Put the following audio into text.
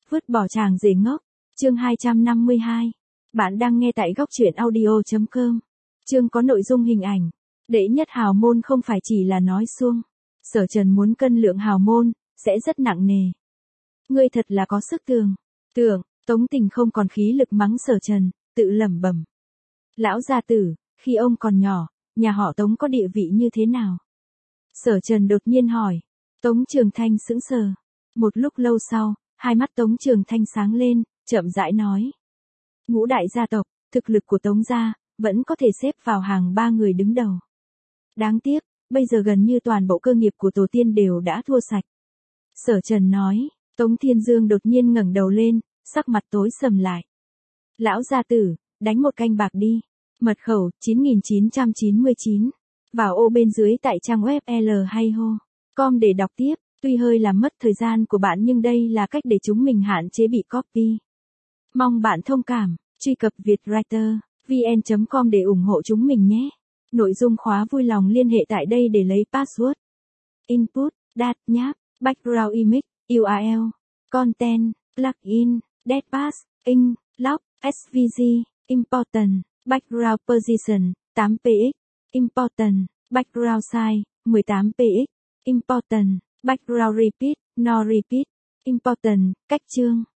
Vứt bỏ chàng rể ngốc. Chương 252. Bạn đang nghe tại góc truyện audio.com. Chương có nội dung hình ảnh. Đệ nhất hào môn không phải chỉ là nói suông. Sở Trần muốn cân lượng hào môn, sẽ rất nặng nề. Ngươi thật là có sức tưởng. Tống Tình không còn khí lực mắng Sở Trần, tự lẩm bẩm. Lão gia tử, khi ông còn nhỏ, nhà họ Tống có địa vị như thế nào? Sở Trần đột nhiên hỏi. Tống Trường Thanh sững sờ. Một lúc lâu sau, hai mắt Tống Trường Thanh sáng lên, chậm rãi nói. Ngũ đại gia tộc, thực lực của Tống gia, vẫn có thể xếp vào hàng 3 người đứng đầu. Đáng tiếc, bây giờ gần như toàn bộ cơ nghiệp của tổ tiên đều đã thua sạch. Sở Trần nói. Tống Thiên Dương đột nhiên ngẩng đầu lên, sắc mặt tối sầm lại. Lão gia tử, đánh một canh bạc đi. Mật khẩu 9999. Vào ô bên dưới tại trang web lhayho.com để đọc tiếp. Tuy hơi làm mất thời gian của bạn nhưng đây là cách để chúng mình hạn chế bị copy. Mong bạn thông cảm. Truy cập vietwriter.vn.com để ủng hộ chúng mình nhé. Nội dung khóa vui lòng liên hệ tại đây để lấy password. Input, Dat nháp, Background image, URL, Content, Plugin, Deadpass, Ink, Lock, SVG, Important, Background Position, 8px, Important, Background Size, 18px, Important, Background Repeat, No Repeat, Important, cách chương.